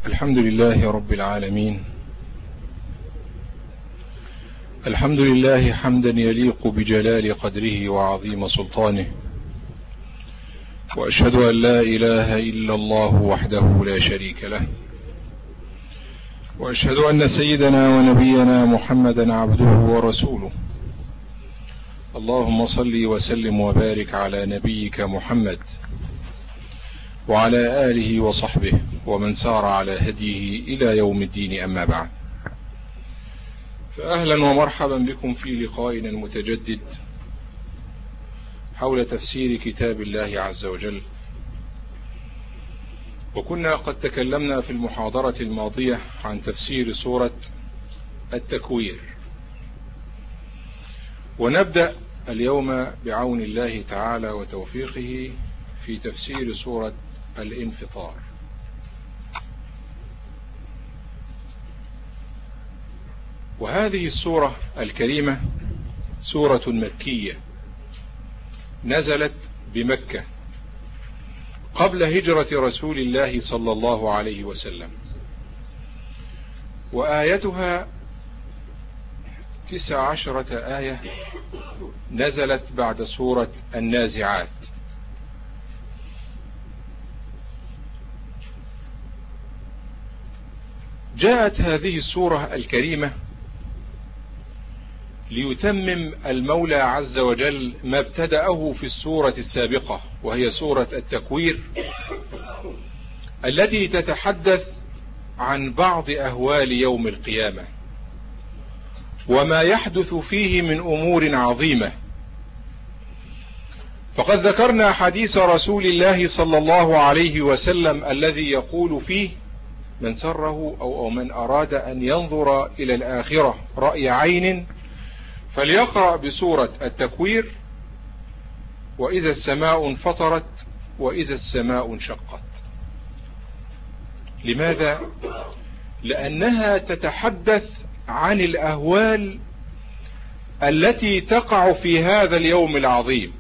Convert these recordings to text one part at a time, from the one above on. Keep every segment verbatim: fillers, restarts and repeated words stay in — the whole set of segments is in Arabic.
الحمد لله رب العالمين. الحمد لله حمدا يليق بجلال قدره وعظيم سلطانه، وأشهد أن لا إله إلا الله وحده لا شريك له، وأشهد أن سيدنا ونبينا محمدا عبده ورسوله. اللهم صل وسلم وبارك على نبيك محمد وعلى آله وصحبه ومن سار على هديه إلى يوم الدين، أما بعد، فأهلا ومرحبا بكم في لقائنا المتجدد حول تفسير كتاب الله عز وجل. وكنا قد تكلمنا في المحاضرة الماضية عن تفسير سورة التكوير، ونبدأ اليوم بعون الله تعالى وتوفيقه في تفسير سورة الانفطار. وهذه السورة الكريمة سورة مكية نزلت بمكة قبل هجرة رسول الله صلى الله عليه وسلم، وآيتها تسع عشرة آية نزلت بعد سورة النازعات. جاءت هذه السورة الكريمة ليتمم المولى عز وجل ما ابتدأه في السورة السابقة، وهي سورة التكوير، التي تتحدث عن بعض أهوال يوم القيامة وما يحدث فيه من أمور عظيمة. فقد ذكرنا حديث رسول الله صلى الله عليه وسلم الذي يقول فيه: من سره أو من أراد أن ينظر إلى الآخرة رأي عين فليقرأ بسورة التكوير، وإذا السماء انفطرت وإذا السماء انشقت. لماذا؟ لأنها تتحدث عن الأهوال التي تقع في هذا اليوم العظيم،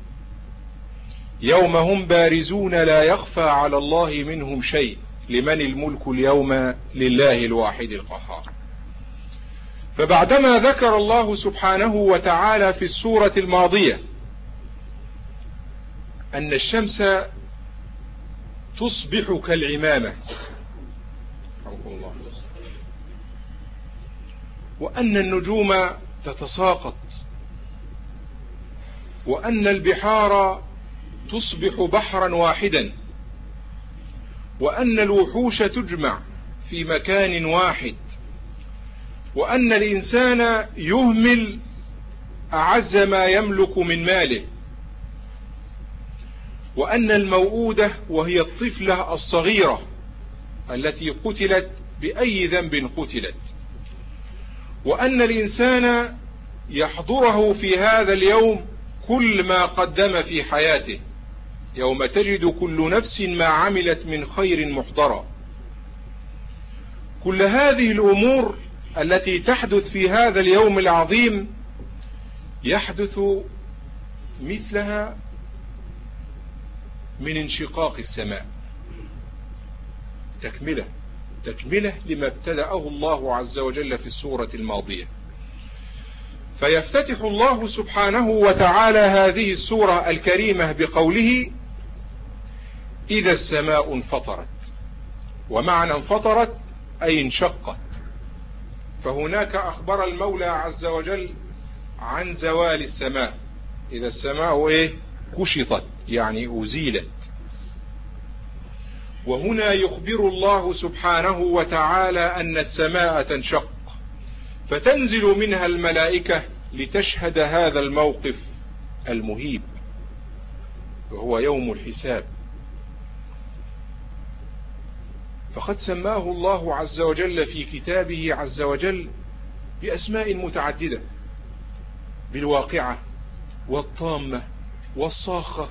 يوم هم بارزون لا يخفى على الله منهم شيء، لمن الملك اليوم لله الواحد القهار. فبعدما ذكر الله سبحانه وتعالى في السورة الماضية أن الشمس تصبح كالعمامة، وأن النجوم تتساقط، وأن البحار تصبح بحرا واحدا، وأن الوحوش تجمع في مكان واحد، وأن الإنسان يهمل أعز ما يملك من ماله، وأن الموؤودة وهي الطفلة الصغيرة التي قتلت بأي ذنب قتلت، وأن الإنسان يحضره في هذا اليوم كل ما قدم في حياته، يوم تجد كل نفس ما عملت من خير محضرا. كل هذه الأمور التي تحدث في هذا اليوم العظيم يحدث مثلها من انشقاق السماء، تكملة تكملة لما ابتدأه الله عز وجل في السورة الماضية. فيفتتح الله سبحانه وتعالى هذه السورة الكريمة بقوله: إذا السماء انفطرت. ومعنى انفطرت أي انشقت. فهناك أخبر المولى عز وجل عن زوال السماء، إذا السماء إيه؟ كشطت، يعني أزيلت. وهنا يخبر الله سبحانه وتعالى أن السماء تنشق، فتنزل منها الملائكة لتشهد هذا الموقف المهيب، وهو يوم الحساب. فقد سماه الله عز وجل في كتابه عز وجل بأسماء متعددة، بالواقعة والطامة والصاخة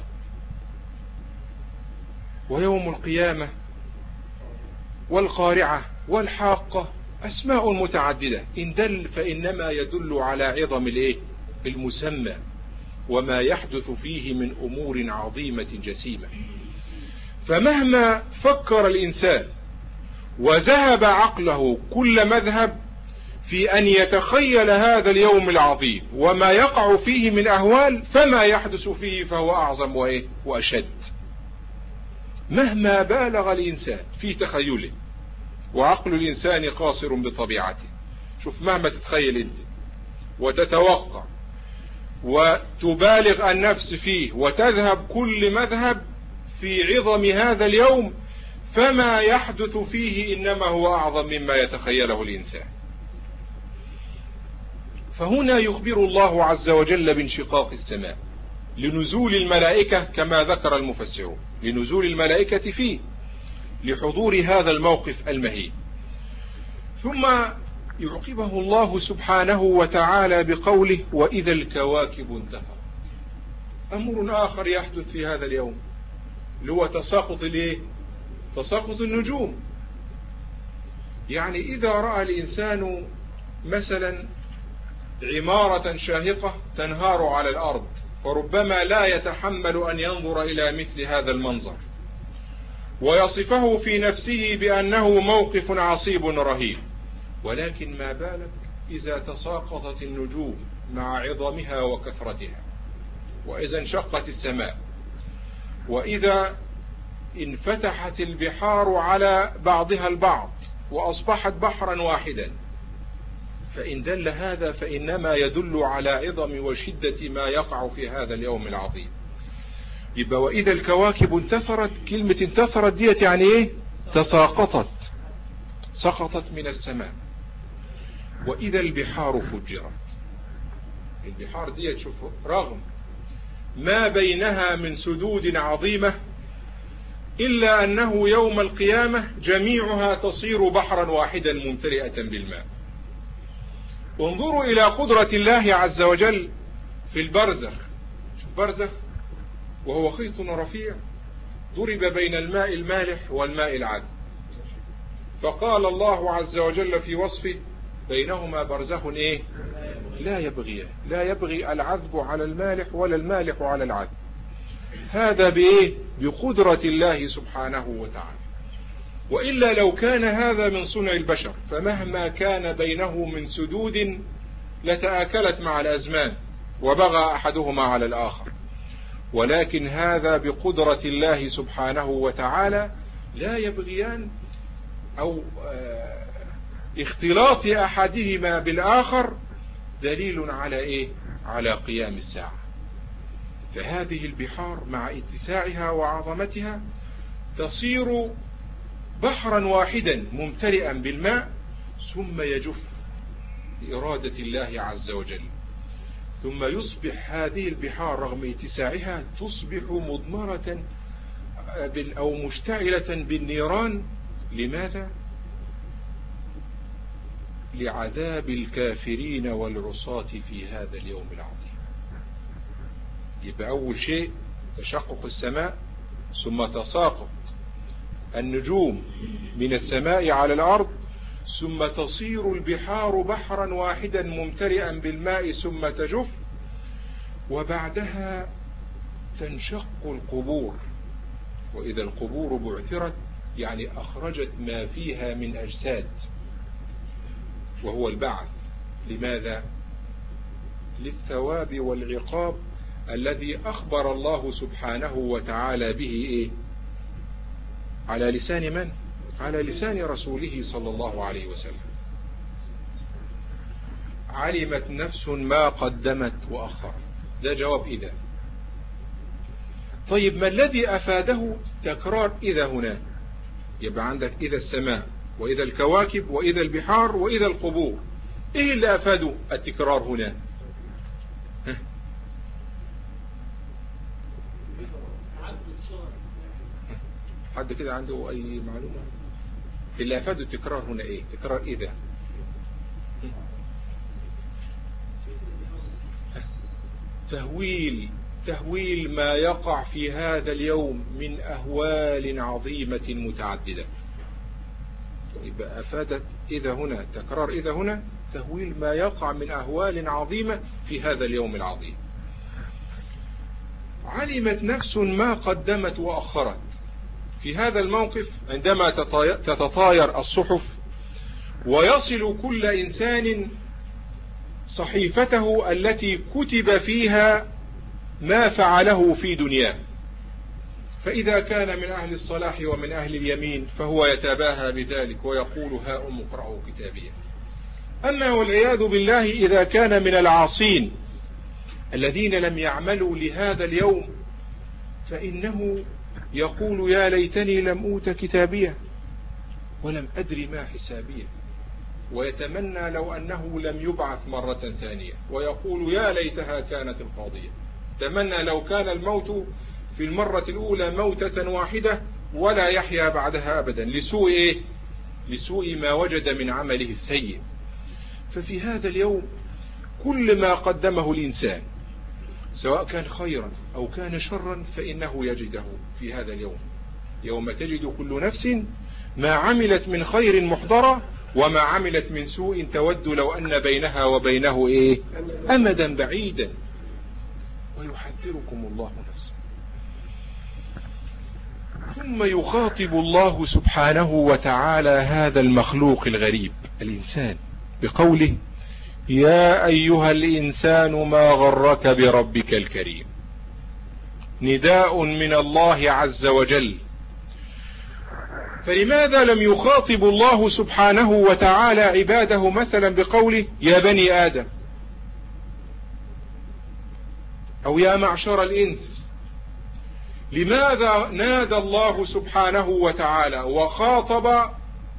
ويوم القيامة والقارعة والحاقة، أسماء متعددة. إن دل فإنما يدل على عظم الإيه؟ المسمى، وما يحدث فيه من أمور عظيمة جسيمة. فمهما فكر الإنسان وذهب عقله كل مذهب في أن يتخيل هذا اليوم العظيم وما يقع فيه من أهوال، فما يحدث فيه فهو أعظم وإيه وأشد. مهما بالغ الإنسان في تخيله، وعقل الإنسان قاصر بطبيعته، شوف مهما تتخيل أنت وتتوقع وتبالغ النفس فيه وتذهب كل مذهب في عظم هذا اليوم، فما يحدث فيه إنما هو أعظم مما يتخيله الإنسان. فهنا يخبر الله عز وجل بانشقاق السماء لنزول الملائكة كما ذكر المفسرون، لنزول الملائكة فيه لحضور هذا الموقف المهين. ثم يعقبه الله سبحانه وتعالى بقوله وإذا الكواكب انتثرت. أمر آخر يحدث في هذا اليوم اللي هو تساقط الايه؟ تساقط النجوم. يعني إذا رأى الإنسان مثلا عمارة شاهقة تنهار على الأرض، وربما لا يتحمل أن ينظر إلى مثل هذا المنظر ويصفه في نفسه بأنه موقف عصيب رهيب، ولكن ما بالك إذا تساقطت النجوم مع عظمها وكثرتها، وإذا انشقت السماء، وإذا انفتحت البحار على بعضها البعض وأصبحت بحرا واحدا. فإن دل هذا فإنما يدل على عظم وشدة ما يقع في هذا اليوم العظيم. يبقى وإذا الكواكب انتثرت، كلمة انتثرت ديت يعني ايه؟ تساقطت، سقطت من السماء. وإذا البحار فجرت، البحار ديت شوفوا رغم ما بينها من سدود عظيمة إلا أنه يوم القيامة جميعها تصير بحرا واحدا ممتلئة بالماء. انظروا إلى قدرة الله عز وجل في البرزخ. شوف برزخ وهو خيط رفيع ضرب بين الماء المالح والماء العذب، فقال الله عز وجل في وصفه بينهما برزخ ايه؟ لا يبغيان، لا يبغي العذب على المالح ولا المالح على العذب. هذا بايه؟ بقدرة الله سبحانه وتعالى. وإلا لو كان هذا من صنع البشر فمهما كان بينه من سدود لتآكلت مع الأزمان وبغى أحدهما على الآخر، ولكن هذا بقدرة الله سبحانه وتعالى لا يبغيان، أو اختلاط أحدهما بالآخر دليل على إيه؟ على قيام الساعة. فهذه البحار مع اتساعها وعظمتها تصير بحرا واحدا ممتلئا بالماء ثم يجف بإرادة الله عز وجل، ثم يصبح هذه البحار رغم اتساعها تصبح مضمرة أو مشتعلة بالنيران. لماذا؟ لعذاب الكافرين والعصاة في هذا اليوم العظيم. يبقى أول شيء تشقق السماء، ثم تساقط النجوم من السماء على الأرض، ثم تصير البحار بحرا واحدا ممتلئا بالماء ثم تجف، وبعدها تنشق القبور. وإذا القبور بعثرت يعني أخرجت ما فيها من أجساد، وهو البعث. لماذا؟ للثواب والعقاب الذي أخبر الله سبحانه وتعالى به إيه؟ على لسان من؟ على لسان رسوله صلى الله عليه وسلم. علمت نفس ما قدمت وأخرت، ده جواب إذا. طيب ما الذي أفاده تكرار إذا هنا؟ يبقى عندك إذا السماء، وإذا الكواكب، وإذا البحار، وإذا القبور. إيه اللي أفاده التكرار هنا؟ حد كده عنده أي معلومة؟ اللي أفاده التكرار هنا إيه؟ تكرار إذا. تهويل تهويل ما يقع في هذا اليوم من أهوال عظيمة متعددة. يبقى أفادت إذا هنا، تكرار إذا هنا تهويل ما يقع من أهوال عظيمة في هذا اليوم العظيم. علمت نفس ما قدمت وأخرت. في هذا الموقف عندما تتطاير الصحف ويصل كل إنسان صحيفته التي كتب فيها ما فعله في دنياه، فإذا كان من أهل الصلاح ومن أهل اليمين فهو يتباهى بذلك ويقول هاؤم اقرأوا كتابيه. أما والعياذ بالله إذا كان من العاصين الذين لم يعملوا لهذا اليوم فإنه يقول يا ليتني لم أوت كتابيه ولم أدري ما حسابيه، ويتمنى لو أنه لم يبعث مرة ثانية، ويقول يا ليتها كانت القاضية. تمنى لو كان الموت في المرة الأولى موتة واحدة ولا يحيا بعدها أبدا لسوء إيه؟ لسوء ما وجد من عمله السيء. ففي هذا اليوم كل ما قدمه الإنسان سواء كان خيرا أو كان شرا فإنه يجده في هذا اليوم، يوم تجد كل نفس ما عملت من خير محضرة وما عملت من سوء تود لو أن بينها وبينه إيه؟ أمدا بعيدا، ويحذركم الله نفسه. ثم يخاطب الله سبحانه وتعالى هذا المخلوق الغريب الإنسان بقوله يا أيها الإنسان ما غرك بربك الكريم، نداء من الله عز وجل. فلماذا لم يخاطب الله سبحانه وتعالى عباده مثلا بقوله يا بني آدم أو يا معشر الإنس؟ لماذا نادى الله سبحانه وتعالى وخاطب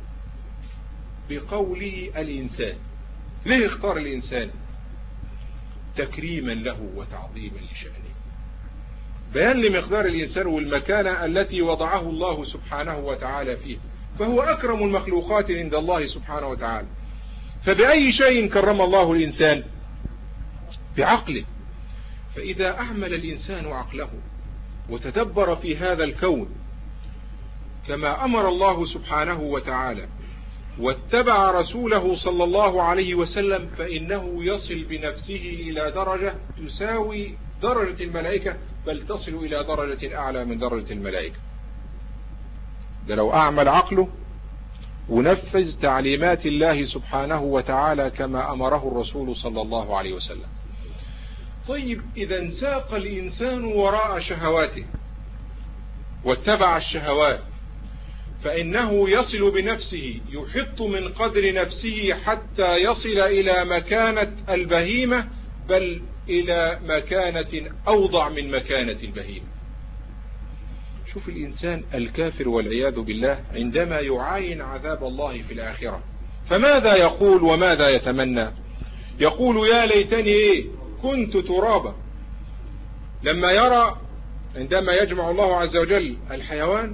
بقوله الإنسان؟ ليه اختار الإنسان؟ تكريما له وتعظيما لشأنه، بيان لمقدار الإنسان والمكانة التي وضعه الله سبحانه وتعالى فيه، فهو أكرم المخلوقات عند الله سبحانه وتعالى. فبأي شيء كرم الله الإنسان؟ بعقله. فإذا أعمل الإنسان عقله وتدبر في هذا الكون كما أمر الله سبحانه وتعالى واتبع رسوله صلى الله عليه وسلم فإنه يصل بنفسه إلى درجة تساوي درجة الملائكة، بل تصل إلى درجة أعلى من درجة الملائكة. ده لو أعمل عقله ونفذ تعليمات الله سبحانه وتعالى كما أمره الرسول صلى الله عليه وسلم. طيب إذا انساق الإنسان وراء شهواته واتبع الشهوات فإنه يصل بنفسه، يحط من قدر نفسه حتى يصل إلى مكانة البهيمة، بل إلى مكانة أوضع من مكانة البهيمة. شوف الإنسان الكافر والعياذ بالله عندما يعاين عذاب الله في الآخرة فماذا يقول وماذا يتمنى؟ يقول يا ليتني إيه كنت ترابا. لما يرى عندما يجمع الله عز وجل الحيوان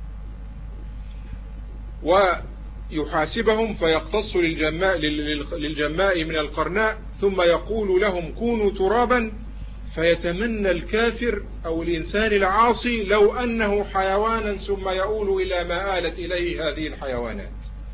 ويحاسبهم فيقتص للجماء, للجماء من القرناء ثم يقول لهم كونوا ترابا، فيتمنى الكافر أو الإنسان العاصي لو أنه حيوانا ثم يؤول إلى ما آلت إليه هذه الحيوانات.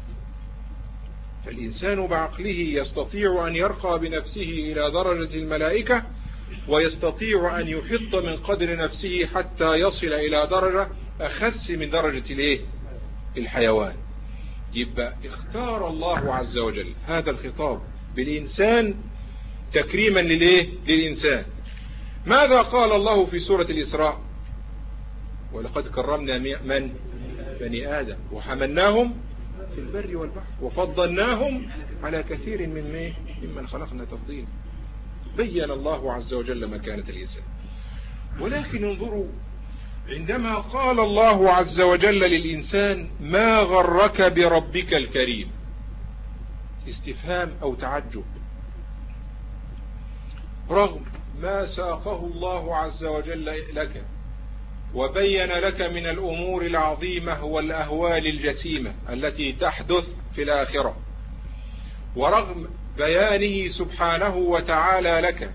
فالإنسان بعقله يستطيع أن يرقى بنفسه إلى درجة الملائكة، ويستطيع أن يحط من قدر نفسه حتى يصل إلى درجة أخس من درجة الايه الحيوان. يبقى اختار الله عز وجل هذا الخطاب بالإنسان تكريما للايه للإنسان. ماذا قال الله في سورة الإسراء؟ ولقد كرمنا من بني آدم وحملناهم في البر والبحر وفضلناهم على كثير من ممن خلقنا تفضيلا. بين الله عز وجل مكانة الإنسان. ولكن انظروا عندما قال الله عز وجل للإنسان ما غرك بربك الكريم، استفهام أو تعجب، رغم ما ساقه الله عز وجل لك وبين لك من الأمور العظيمة والأهوال الجسيمة التي تحدث في الآخرة، ورغم بيانه سبحانه وتعالى لك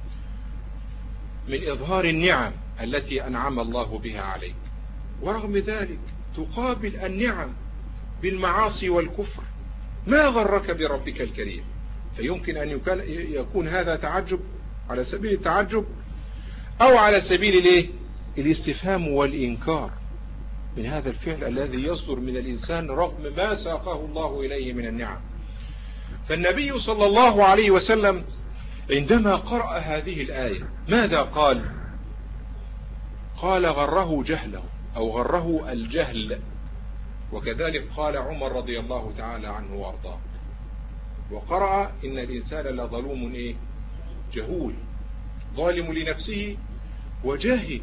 من إظهار النعم التي أنعم الله بها عليك، ورغم ذلك تقابل النعم بالمعاصي والكفر. ما غرك بربك الكريم؟ فيمكن أن يكون هذا تعجب على سبيل التعجب أو على سبيل الايه الاستفهام والإنكار. من هذا الفعل الذي يصدر من الإنسان رغم ما ساقه الله إليه من النعم. فالنبي صلى الله عليه وسلم عندما قرأ هذه الآية ماذا قال؟ قال غره جهله أو غره الجهل. وكذلك قال عمر رضي الله تعالى عنه وارضاه، وقرأ إن الإنسان لظلوم إيه؟ جهول، ظالم لنفسه وجاهل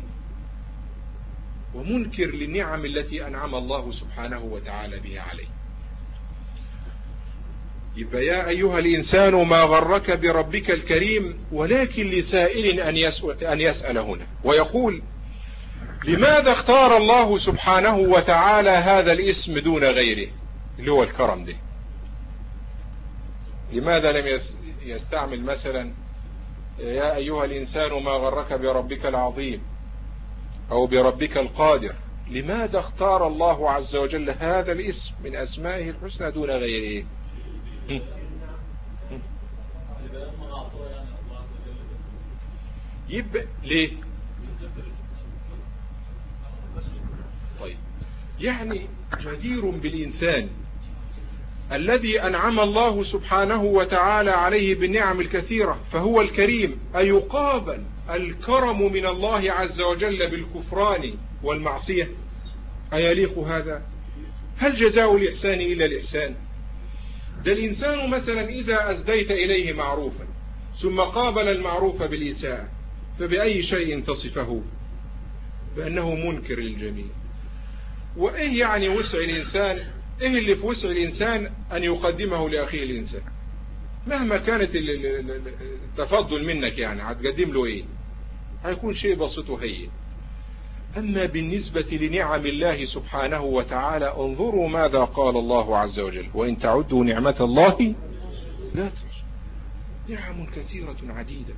ومنكر للنعم التي أنعم الله سبحانه وتعالى بها عليه. يبقى يا أيها الإنسان ما غرك بربك الكريم، ولكن لسائل أن يسأل, أن يسأل هنا ويقول لماذا اختار الله سبحانه وتعالى هذا الاسم دون غيره اللي هو الكرم ده؟ لماذا لم يستعمل مثلا يا أيها الإنسان ما غرك بربك العظيم أو بربك القادر؟ لماذا اختار الله عز وجل هذا الاسم من أسمائه الحسنى دون غيره؟ يبقى ليه؟ طيب يعني جدير بالإنسان الذي أنعم الله سبحانه وتعالى عليه بالنعم الكثيرة فهو الكريم، أيقابل الكرم من الله عز وجل بالكفران والمعصية؟ أيليق هذا؟ هل جزاء الإحسان إلا الإحسان؟ ده الإنسان مثلا إذا أسديت إليه معروفا ثم قابل المعروف بالإساءة فبأي شيء تصفه؟ بأنه منكر للجميع. وإيه يعني وسع الإنسان؟ إيه اللي في وسع الإنسان أن يقدمه لأخيه الإنسان مهما كانت التفضل منك؟ يعني هتقدم له إيه؟ هيكون شيء بسيط وهين. أما بالنسبة لنعم الله سبحانه وتعالى انظروا ماذا قال الله عز وجل وإن تعدوا نعمة الله لا تحصوها. نعم كثيرة عديدة.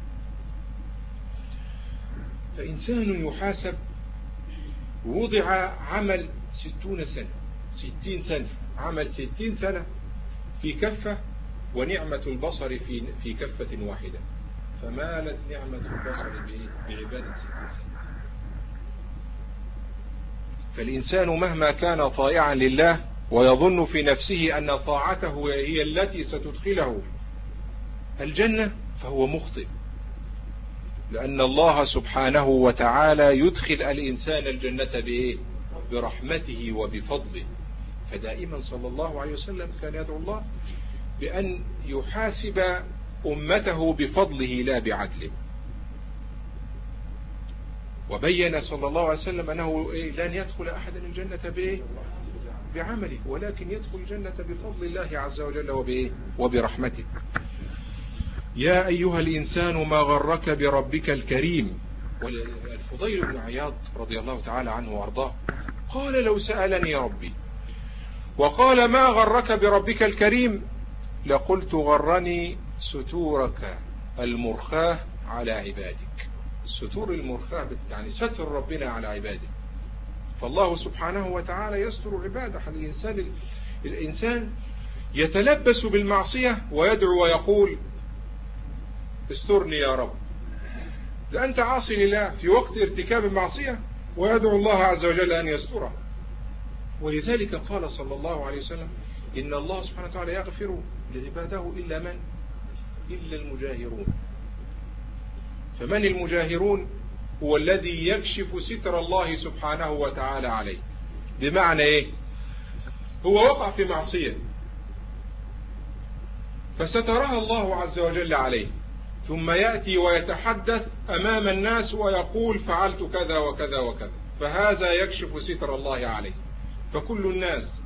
فإنسان يحاسب وضع عمل ستون سنة ستين سنة عمل ستين سنة في كفة ونعمة البصر في في كفة واحدة، فمالت نعمة البصر بعبادة ستين سنة. فالإنسان مهما كان طائعا لله ويظن في نفسه أن طاعته هي التي ستدخله الجنة فهو مخطئ، لأن الله سبحانه وتعالى يدخل الإنسان الجنة بإيه؟ برحمته وبفضله. فدائما صلى الله عليه وسلم كان يدعو الله بأن يحاسب أمته بفضله لا بعدله. وبين صلى الله عليه وسلم أنه لن يدخل أحد الجنة بإيه؟ بعمله، ولكن يدخل الجنة بفضل الله عز وجل وبإيه؟ وبرحمته. يا أيها الإنسان ما غرك بربك الكريم. والفضيل بن عياض رضي الله تعالى عنه وارضاه قال لو سألني ربي وقال ما غرك بربك الكريم لقلت غرني ستورك المرخاة على عبادك. الستور المرخاة يعني ستر ربنا على عباده. فالله سبحانه وتعالى يستر عباده. الإنسان, الإنسان يتلبس بالمعصية ويدعو ويقول استرني يا رب، لأنت عاصي لله في وقت ارتكاب المعصية ويدعو الله عز وجل أن يستره. ولذلك قال صلى الله عليه وسلم إن الله سبحانه وتعالى يغفر لعباده إلا من؟ إلا المجاهرون. فمن المجاهرون؟ هو الذي يكشف ستر الله سبحانه وتعالى عليه. بمعنى إيه؟ هو وقع في معصية فسترها الله عز وجل عليه، ثم يأتي ويتحدث أمام الناس ويقول فعلت كذا وكذا وكذا، فهذا يكشف ستر الله عليه. فكل الناس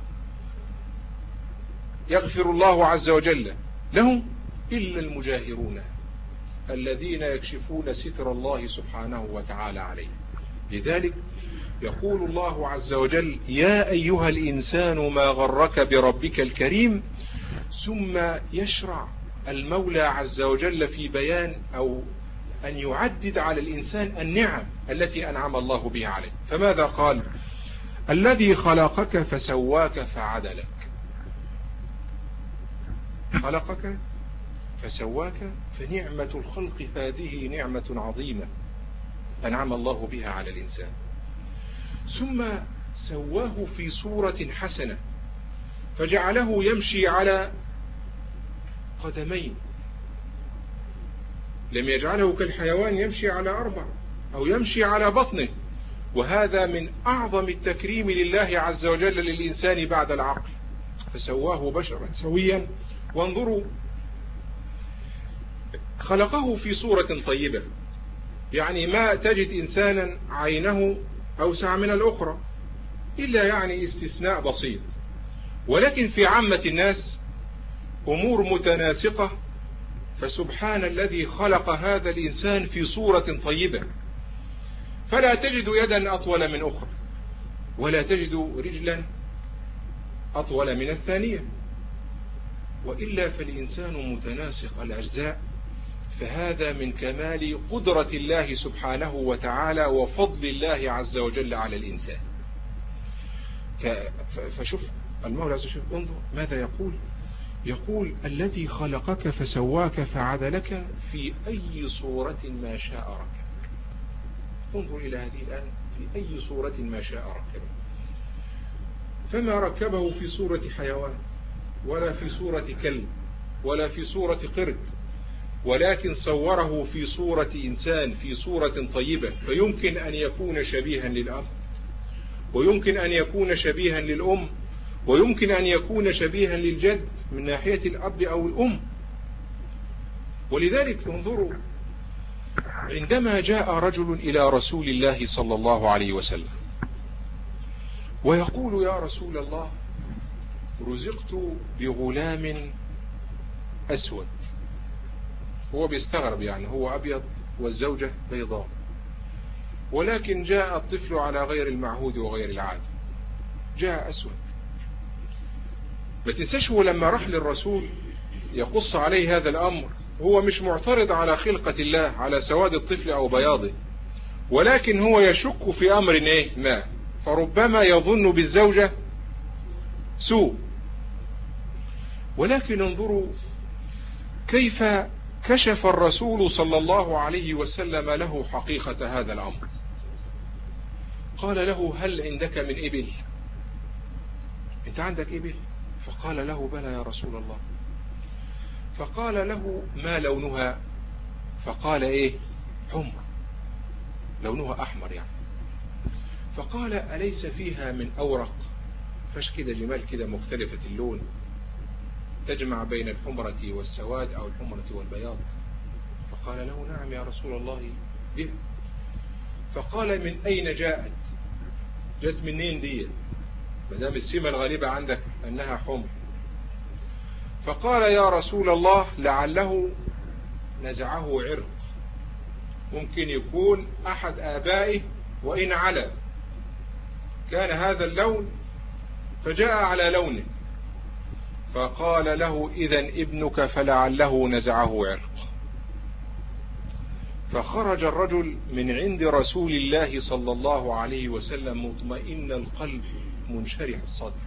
يغفر الله عز وجل لهم إلا المجاهرون الذين يكشفون ستر الله سبحانه وتعالى عليه. لذلك يقول الله عز وجل يا أيها الإنسان ما غرك بربك الكريم، ثم يشرع المولى عز وجل في بيان أو أن يعدد على الإنسان النعم التي أنعم الله بها عليه. فماذا قال؟ الذي خلقك فسواك فعدلك. خلقك فسواك، فنعمة الخلق هذه نعمة عظيمة أنعم الله بها على الإنسان. ثم سواه في صورة حسنة، فجعله يمشي على قدمين، لم يجعله كالحيوان يمشي على أربع أو يمشي على بطنه. وهذا من أعظم التكريم لله عز وجل للإنسان بعد العقل، فسواه بشرا سويا. وانظروا، خلقه في صورة طيبة، يعني ما تجد إنسانا عينه أوسع من الأخرى إلا يعني استثناء بسيط، ولكن في عامة الناس أمور متناسقة. فسبحان الذي خلق هذا الإنسان في صورة طيبة، فلا تجد يدا أطول من أخرى، ولا تجد رجلا أطول من الثانية، وإلا فالإنسان متناسق الأجزاء. فهذا من كمال قدرة الله سبحانه وتعالى وفضل الله عز وجل على الإنسان. فشوف المولى عز وجل، انظر ماذا يقول. يقول: الذي خلقك فسواك فعدلك في أي صورة ما شاء ركبك. انظر إلى هذه الآية: في أي صورة ما شاء ركبك. فما ركبه في صورة حيوان، ولا في صورة كلب، ولا في صورة قرد، ولكن صوره في صورة إنسان، في صورة طيبة. فيمكن أن يكون شبيها للأب، ويمكن أن يكون شبيها للأم، ويمكن أن يكون شبيها للجد من ناحية الأب أو الأم. ولذلك انظروا، عندما جاء رجل إلى رسول الله صلى الله عليه وسلم ويقول: يا رسول الله، رزقت بغلام أسود. هو بيستغرب، يعني هو أبيض والزوجة بيضاء، ولكن جاء الطفل على غير المعهود وغير العادة، جاء أسود. ما تنساش هو لما راح للرسول يقص عليه هذا الأمر، هو مش معترض على خلقة الله، على سواد الطفل أو بياضه، ولكن هو يشك في أمر إيه ما، فربما يظن بالزوجة سوء. ولكن انظروا كيف كشف الرسول صلى الله عليه وسلم له حقيقة هذا الأمر. قال له: هل عندك من إبل؟ أنت عندك إبل؟ فقال له: بلى يا رسول الله. فقال له: ما لونها؟ فقال: إيه؟ حمر، لونها أحمر يعني. فقال: أليس فيها من أورق؟ فاش كده جمال كده مختلفة اللون، تجمع بين الحمرة والسواد أو الحمرة والبياض. فقال له: نعم يا رسول الله به. فقال: من أين جاءت؟ جت منين دي؟ مدام السمة الغالبة عندك أنها حمر. فقال: يا رسول الله، لعله نزعه عرق، ممكن يكون أحد آبائه وإن على كان هذا اللون فجاء على لونه. فقال له: إذن ابنك فلعله نزعه عرق. فخرج الرجل من عند رسول الله صلى الله عليه وسلم مطمئن القلب منشرح الصدر،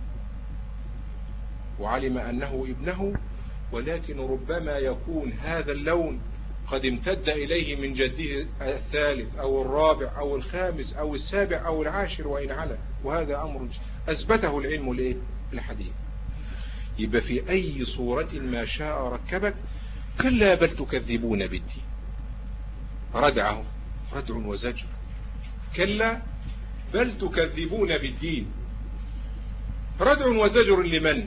وعلم أنه ابنه، ولكن ربما يكون هذا اللون قد امتد إليه من جده الثالث أو الرابع أو الخامس أو السابع أو العاشر وإن على، وهذا أمر أثبته العلم الحديث. يبقى في أي صورة ما شاء ركبك. كلا بل تكذبون بالدين. ردعه ردع وزجر. كلا بل تكذبون بالدين. ردع وزجر لمن؟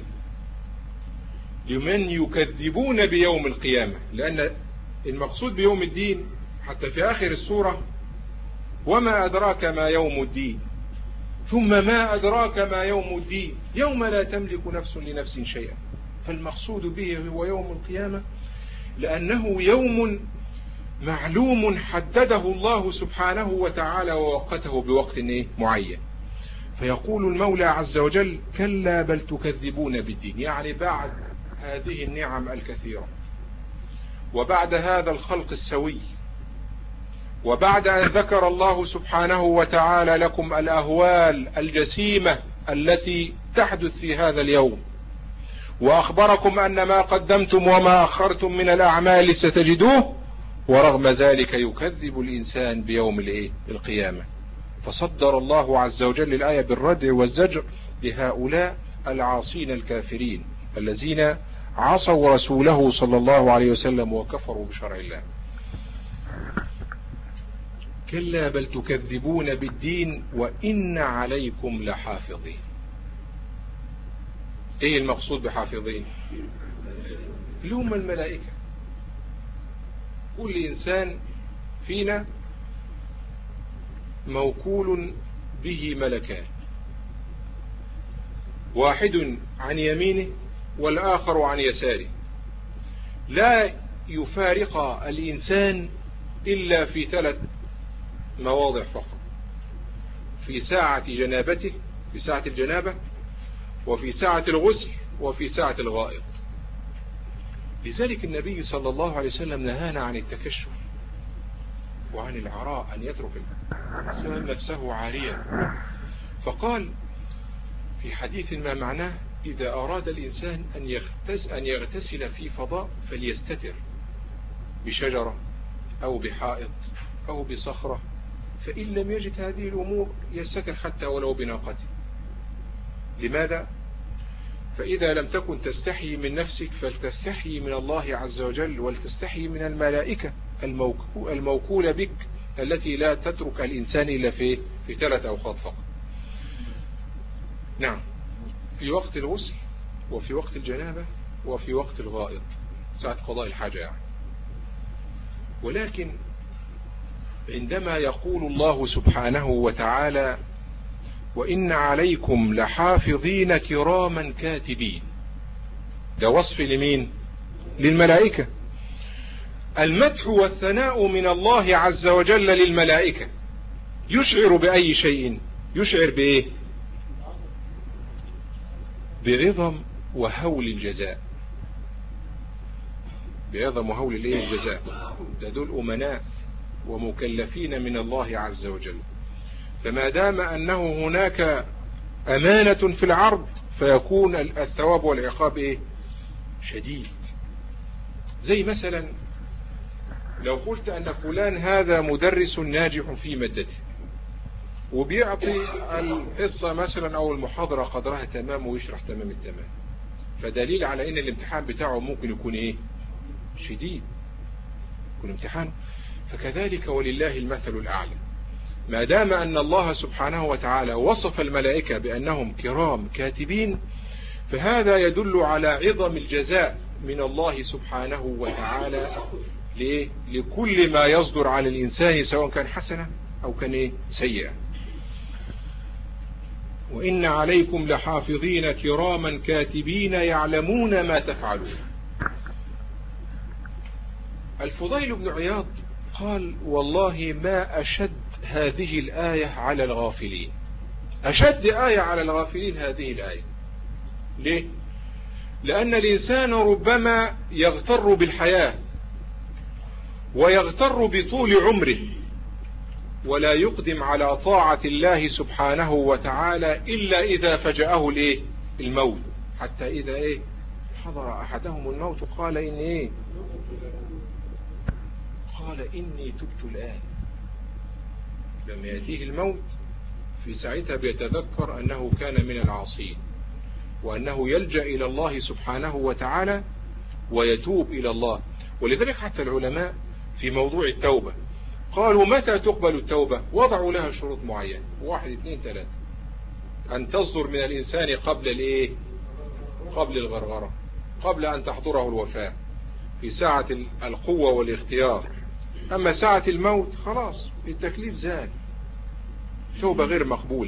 لمن يكذبون بيوم القيامة، لأن المقصود بيوم الدين حتى في آخر السورة: وما أدراك ما يوم الدين، ثم ما أدراك ما يوم الدين، يوم لا تملك نفس لنفس شيئا. فالمقصود به هو يوم القيامة، لأنه يوم معلوم حدده الله سبحانه وتعالى ووقته بوقت معين. فيقول المولى عز وجل: كلا بل تكذبون بالدين، يعني بعد هذه النعم الكثيرة، وبعد هذا الخلق السوي، وبعد أن ذكر الله سبحانه وتعالى لكم الأهوال الجسيمة التي تحدث في هذا اليوم، وأخبركم أن ما قدمتم وما أخرتم من الأعمال ستجدوه، ورغم ذلك يكذب الإنسان بيوم القيامة. فصدر الله عز وجل الآية بالردع والزجر لهؤلاء العاصين الكافرين الذين عصوا رسوله صلى الله عليه وسلم وكفروا بشرع الله. كلا بل تكذبون بالدين وإن عليكم لحافظين. ايه المقصود بحافظين؟ اللي هم الملائكة. كل إنسان فينا موكول به ملكان، واحد عن يمينه والآخر عن يساره، لا يفارق الإنسان إلا في ثلاث مواضع فقط: في ساعة جنابته، في ساعة الجنابة، وفي ساعة الغسل، وفي ساعة الغائط. لذلك النبي صلى الله عليه وسلم نهانا عن التكشف وعن العراء، أن يترك الإنسان نفسه عاريا، فقال في حديث ما معناه: إذا أراد الإنسان أن يغتسل, أن يغتسل في فضاء فليستتر بشجرة أو بحائط أو بصخرة، فإن لم يجد هذه الأمور يستتر حتى ولو بناقته. لماذا؟ فإذا لم تكن تستحي من نفسك فلتستحي من الله عز وجل، ولتستحي من الملائكة الموكولة بك التي لا تترك الإنسان إلا في في ثلاث أوقات فقط. نعم، في وقت الغسل، وفي وقت الجنابة، وفي وقت الغائط، ساعة قضاء الحاجة يعني. ولكن عندما يقول الله سبحانه وتعالى: وإن عليكم لحافظين كراما كاتبين، ده وصف لمين؟ للملائكة. المدح والثناء من الله عز وجل للملائكة يشعر بأي شيء؟ يشعر بإيه؟ بعظم وهول الجزاء، بعظم وهول الايه الجزاء. ده دول أمناء ومكلفين من الله عز وجل، فما دام أنه هناك أمانة في العرض فيكون الثواب والعقاب إيه؟ شديد. زي مثلا لو قلت أن فلان هذا مدرس ناجح في مادته، وبيعطي الحصة مثلا أو المحاضرة قدرها تمام ويشرح تمام التمام، فدليل على أن الامتحان بتاعه ممكن يكون إيه؟ شديد، يكون امتحان. فكذلك ولله المثل الأعلى، ما دام أن الله سبحانه وتعالى وصف الملائكة بأنهم كرام كاتبين، فهذا يدل على عظم الجزاء من الله سبحانه وتعالى لكل ما يصدر على الإنسان، سواء كان حسنة أو كان إيه؟ سيئة. وإن عليكم لحافظين كراما كاتبين يعلمون ما تفعلون. الفضيل بن عياض قال: والله ما أشد هذه الآية على الغافلين، أشد آية على الغافلين هذه الآية. ليه؟ لأن الإنسان ربما يغتر بالحياة ويغتر بطول عمره، ولا يقدم على طاعة الله سبحانه وتعالى إلا إذا فجأه الإيه؟ الموت. حتى إذا إيه؟ حضر أحدهم الموت قال إن إيه؟ قال إني تبت الآن. لما يأتيه الموت في ساعتها بيتذكر أنه كان من العاصين، وأنه يلجأ إلى الله سبحانه وتعالى ويتوب إلى الله. ولذلك حتى العلماء في موضوع التوبة قالوا: متى تقبل التوبة؟ وضعوا لها شروط معينة، واحد اثنين ثلاثة. أن تصدر من الإنسان قبل الإيه؟ قبل الغرغرة، قبل أن تحضره الوفاة، في ساعة القوة والاختيار. أما ساعة الموت خلاص التكليف زال، توبة غير مقبولة.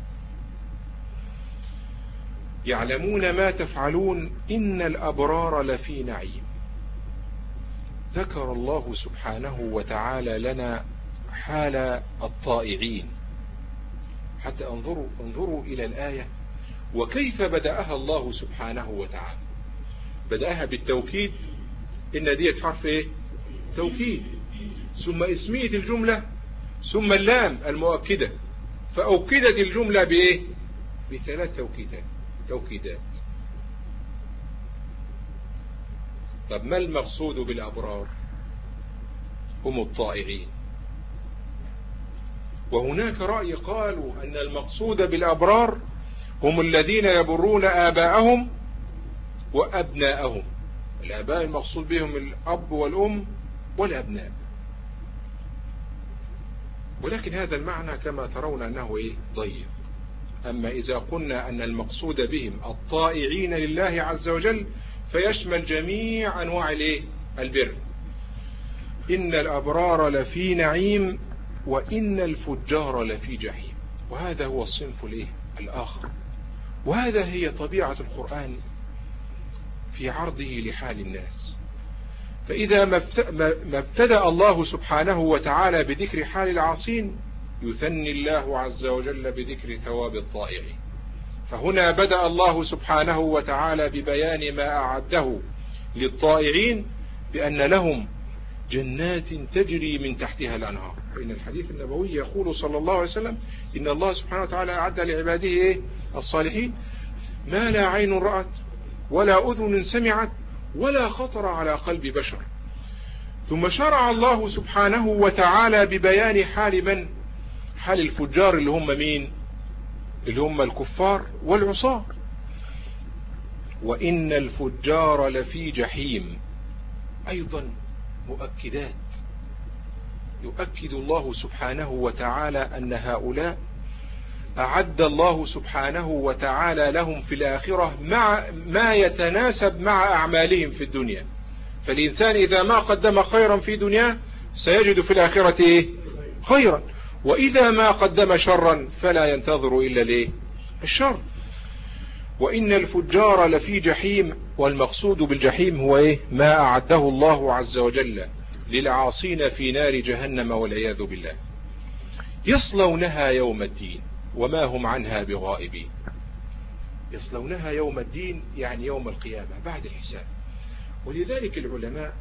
يعلمون ما تفعلون إن الأبرار لفي نعيم. ذكر الله سبحانه وتعالى لنا حال الطائعين. حتى انظروا انظروا إلى الآية وكيف بدأها الله سبحانه وتعالى. بدأها بالتوكيد، إن ديت حرف إيه؟ توكيد، ثم اسمية الجملة، ثم اللام المؤكدة، فأوكدت الجملة بإيه؟ بثلاث توكيدات توكيدات طب ما المقصود بالأبرار؟ هم الطائعين. وهناك رأي قالوا أن المقصود بالأبرار هم الذين يبرون آباءهم وأبناءهم. الآباء المقصود بهم الأب والأم والأبناء. ولكن هذا المعنى كما ترون أنه إيه ضيق. أما إذا قلنا أن المقصود بهم الطائعين لله عز وجل فيشمل جميع أنواع الإيه البر. إن الأبرار لفي نعيم وإن الفجار لفي جحيم. وهذا هو الصنف الإيه الآخر. وهذا هي طبيعة القرآن في عرضه لحال الناس. فإذا ما ابتدأ الله سبحانه وتعالى بذكر حال العاصين يثني الله عز وجل بذكر ثواب الطائعين. فهنا بدأ الله سبحانه وتعالى ببيان ما أعده للطائعين بأن لهم جنات تجري من تحتها الأنهار. فإن الحديث النبوي يقول صلى الله عليه وسلم إن الله سبحانه وتعالى أعد لعباده إيه الصالحين ما لا عين رأت ولا أذن سمعت ولا خطر على قلب بشر. ثم شرع الله سبحانه وتعالى ببيان حال من؟ حال الفجار اللي هم مين؟ اللي هم الكفار والعصاة. وإن الفجار لفي جحيم. أيضا مؤكدات يؤكد الله سبحانه وتعالى أن هؤلاء أعد الله سبحانه وتعالى لهم في الآخرة مع ما يتناسب مع أعمالهم في الدنيا. فالإنسان إذا ما قدم خيرا في دنياه سيجد في الآخرة إيه؟ خيرا. وإذا ما قدم شرا فلا ينتظر إلا ليه؟ الشر. وإن الفجار لفي جحيم. والمقصود بالجحيم هو إيه؟ ما أعده الله عز وجل للعاصين في نار جهنم والعياذ بالله. يصلونها يوم الدين وما هم عنها بغائبين. يصلونها يوم الدين يعني يوم القيامة بعد الحساب. ولذلك العلماء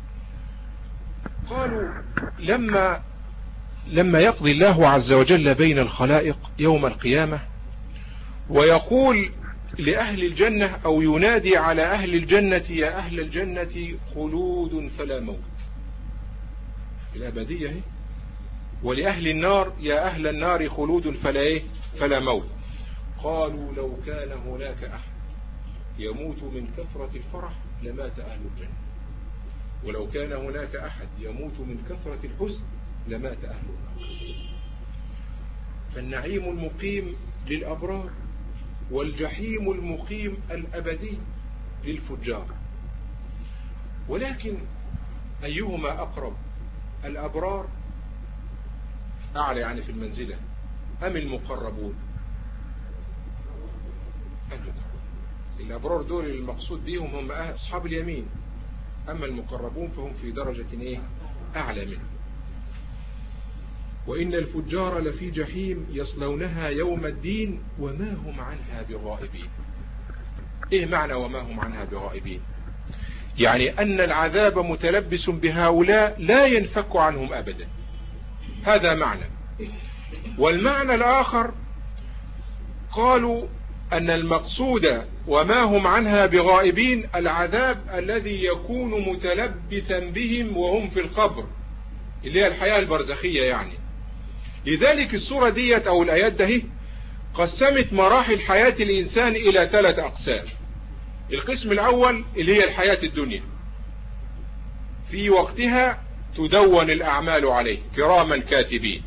قالوا لما لما يقضي الله عز وجل بين الخلائق يوم القيامة ويقول لأهل الجنة أو ينادي على أهل الجنة يا أهل الجنة خلود فلا موت الأبدية هي. ولأهل النار يا أهل النار خلود فلا إيه فلا موت. قالوا لو كان هناك أحد يموت من كثرة الفرح لمات أهل الجنة ولو كان هناك أحد يموت من كثرة الحزن لمات أهل النار. فالنعيم المقيم للأبرار والجحيم المقيم الأبدي للفجار. ولكن أيهما أقرب؟ الأبرار أعلى يعني في المنزلة أم المقربون؟ الأبرار دول المقصود بهم هم أصحاب اليمين. أما المقربون فهم في درجة إيه؟ أعلى منه. وإن الفجار لفي جحيم يصلونها يوم الدين وما هم عنها بغائبين. إيه معنى وما هم عنها بغائبين؟ يعني أن العذاب متلبس بهؤلاء لا ينفك عنهم أبدا. هذا معنى. والمعنى الآخر قالوا أن المقصود وما هم عنها بغائبين العذاب الذي يكون متلبسا بهم وهم في القبر اللي هي الحياة البرزخية يعني. لذلك السورة ديت أو الآيات ده قسمت مراحل حياة الإنسان إلى ثلاث أقسام. القسم الأول اللي هي الحياة الدنيا في وقتها تدون الأعمال عليه كراما كاتبين.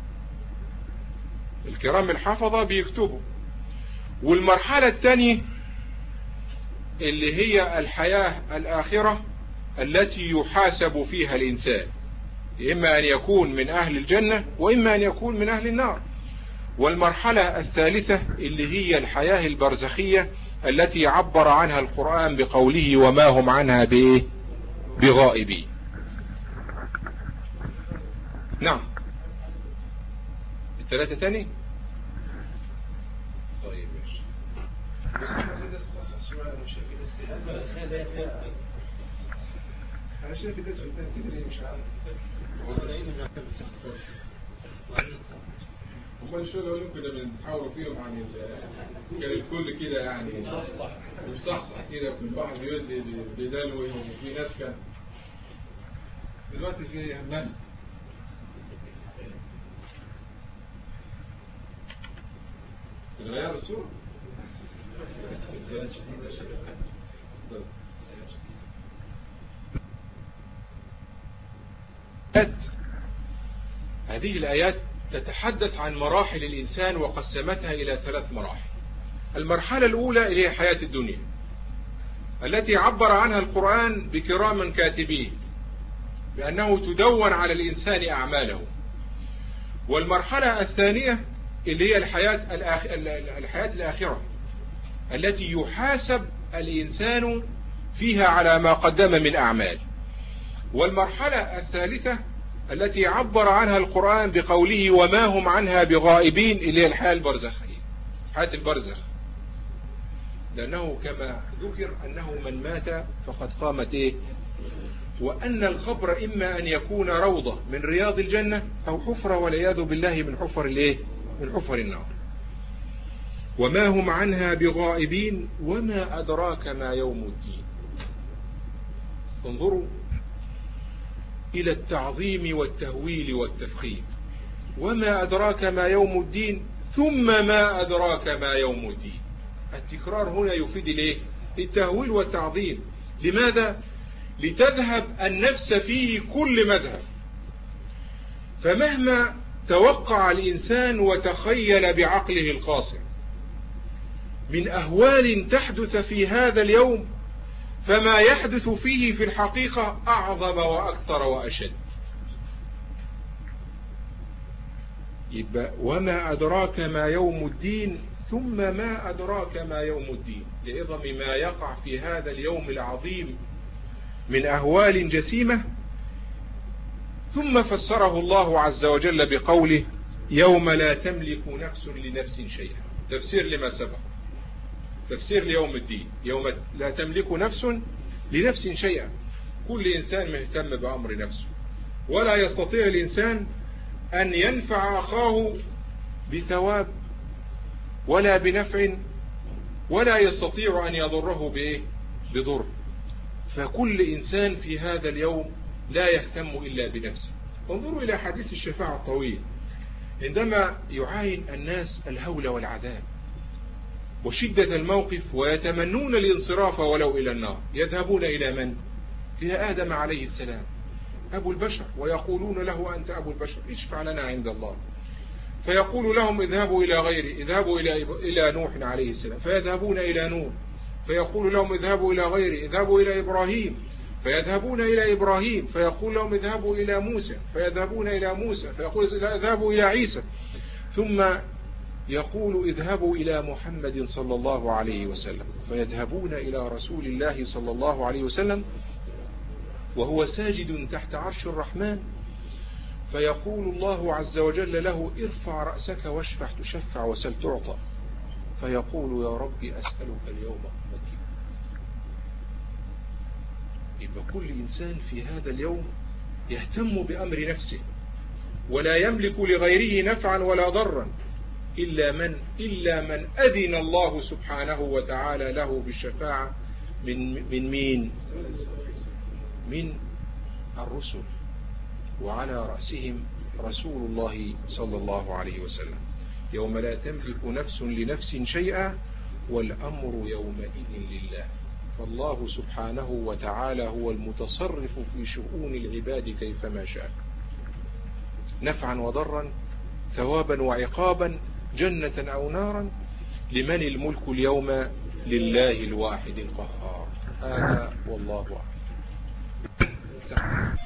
الكرام الحفظة بيكتبوا. والمرحلة الثانية اللي هي الحياة الآخرة التي يحاسب فيها الإنسان إما أن يكون من أهل الجنة وإما أن يكون من أهل النار. والمرحلة الثالثة اللي هي الحياة البرزخية التي عبر عنها القرآن بقوله وما هم عنها بإيه؟ بغائبين. نعم الثلاثة تاني. طيب ماشي. أنا شايف الناس بتنام كده ليه مش عارف. هم شو لو كنا بنحاوروا فيهم عن كان الكل كده يعني مصحصح كده وكل واحد بيودي بدلوي وفي ناس كان دلوقتي في من غير الصورة. هذه الآيات تتحدث عن مراحل الإنسان وقسمتها إلى ثلاث مراحل. المرحلة الأولى اللي هي حياة الدنيا التي عبر عنها القرآن بكرام كاتبين بأنه تدون على الإنسان أعماله. والمرحلة الثانية اللي هي الحياة, الآخ... الحياة الآخرة التي يحاسب الإنسان فيها على ما قدم من أعمال. والمرحلة الثالثة التي عبر عنها القرآن بقوله وما هم عنها بغائبين اللي هي الحياة البرزخية، حياة البرزخ، لأنه كما ذكر أنه من مات فقد قامت إيه؟ وأن القبر إما أن يكون روضة من رياض الجنة أو حفرة والعياذ بالله من حفر الإيه؟ من حفر النار. وما هم عنها بغائبين وما أدراك ما يوم الدين. انظروا إلى التعظيم والتهويل والتفخيم. وما أدراك ما يوم الدين ثم ما أدراك ما يوم الدين. التكرار هنا يفيد الايه؟ التهويل والتعظيم. لماذا؟ لتذهب النفس فيه كل مذهب. فمهما توقع الإنسان وتخيل بعقله القاصر من أهوال تحدث في هذا اليوم فما يحدث فيه في الحقيقة أعظم وأكثر وأشد. يبقى وما أدراك ما يوم الدين ثم ما أدراك ما يوم الدين، لعظم ما يقع في هذا اليوم العظيم من أهوال جسيمة. ثم فسره الله عز وجل بقوله يوم لا تملك نفس لنفس شيئا. تفسير لما سبق، تفسير ليوم الدين. يوم لا تملك نفس لنفس شيئا. كل إنسان مهتم بأمر نفسه، ولا يستطيع الإنسان أن ينفع أخاه بثواب ولا بنفع، ولا يستطيع أن يضره بإيه؟ بضر. فكل إنسان في هذا اليوم لا يهتم إلا بنفسه. انظروا إلى حديث الشفاعة الطويل عندما يعاين الناس الهول والعذاب وشدة الموقف ويتمنون الانصراف ولو إلى النار، يذهبون إلى من؟ إلى آدم عليه السلام أبو البشر، ويقولون له أنت أبو البشر اشفع لنا عند الله. فيقول لهم اذهبوا إلى غيري، اذهبوا إلى إلى نوح عليه السلام، فيذهبون إلى نوح. فيقول لهم اذهبوا إلى غيري، اذهبوا إلى إبراهيم، فيذهبون إلى إبراهيم. فيقول لهم اذهبوا إلى موسى، فيذهبون إلى موسى. فيقول اذهبوا إلى عيسى. ثم يقول اذهبوا إلى محمد صلى الله عليه وسلم، فيذهبون إلى رسول الله صلى الله عليه وسلم وهو ساجد تحت عرش الرحمن. فيقول الله عز وجل له ارفع رأسك واشفع تشفع وسل تعطى. فيقول يا ربي أسألك اليوم أمتي. يبقى كل إنسان في هذا اليوم يهتم بأمر نفسه ولا يملك لغيره نفعا ولا ضرا إلا من إلا من أذن الله سبحانه وتعالى له بالشفاعة من من مين؟ من الرسل، وعلى رأسهم رسول الله صلى الله عليه وسلم. يوم لا تملك نفس لنفس شيئا والأمر يومئذ لله. فالله سبحانه وتعالى هو المتصرف في شؤون العباد كيفما شاء، نفعا وضرا، ثوابا وعقابا، جنة أو نارا. لمن الملك اليوم؟ لله الواحد القهار. هذا والله أعلم.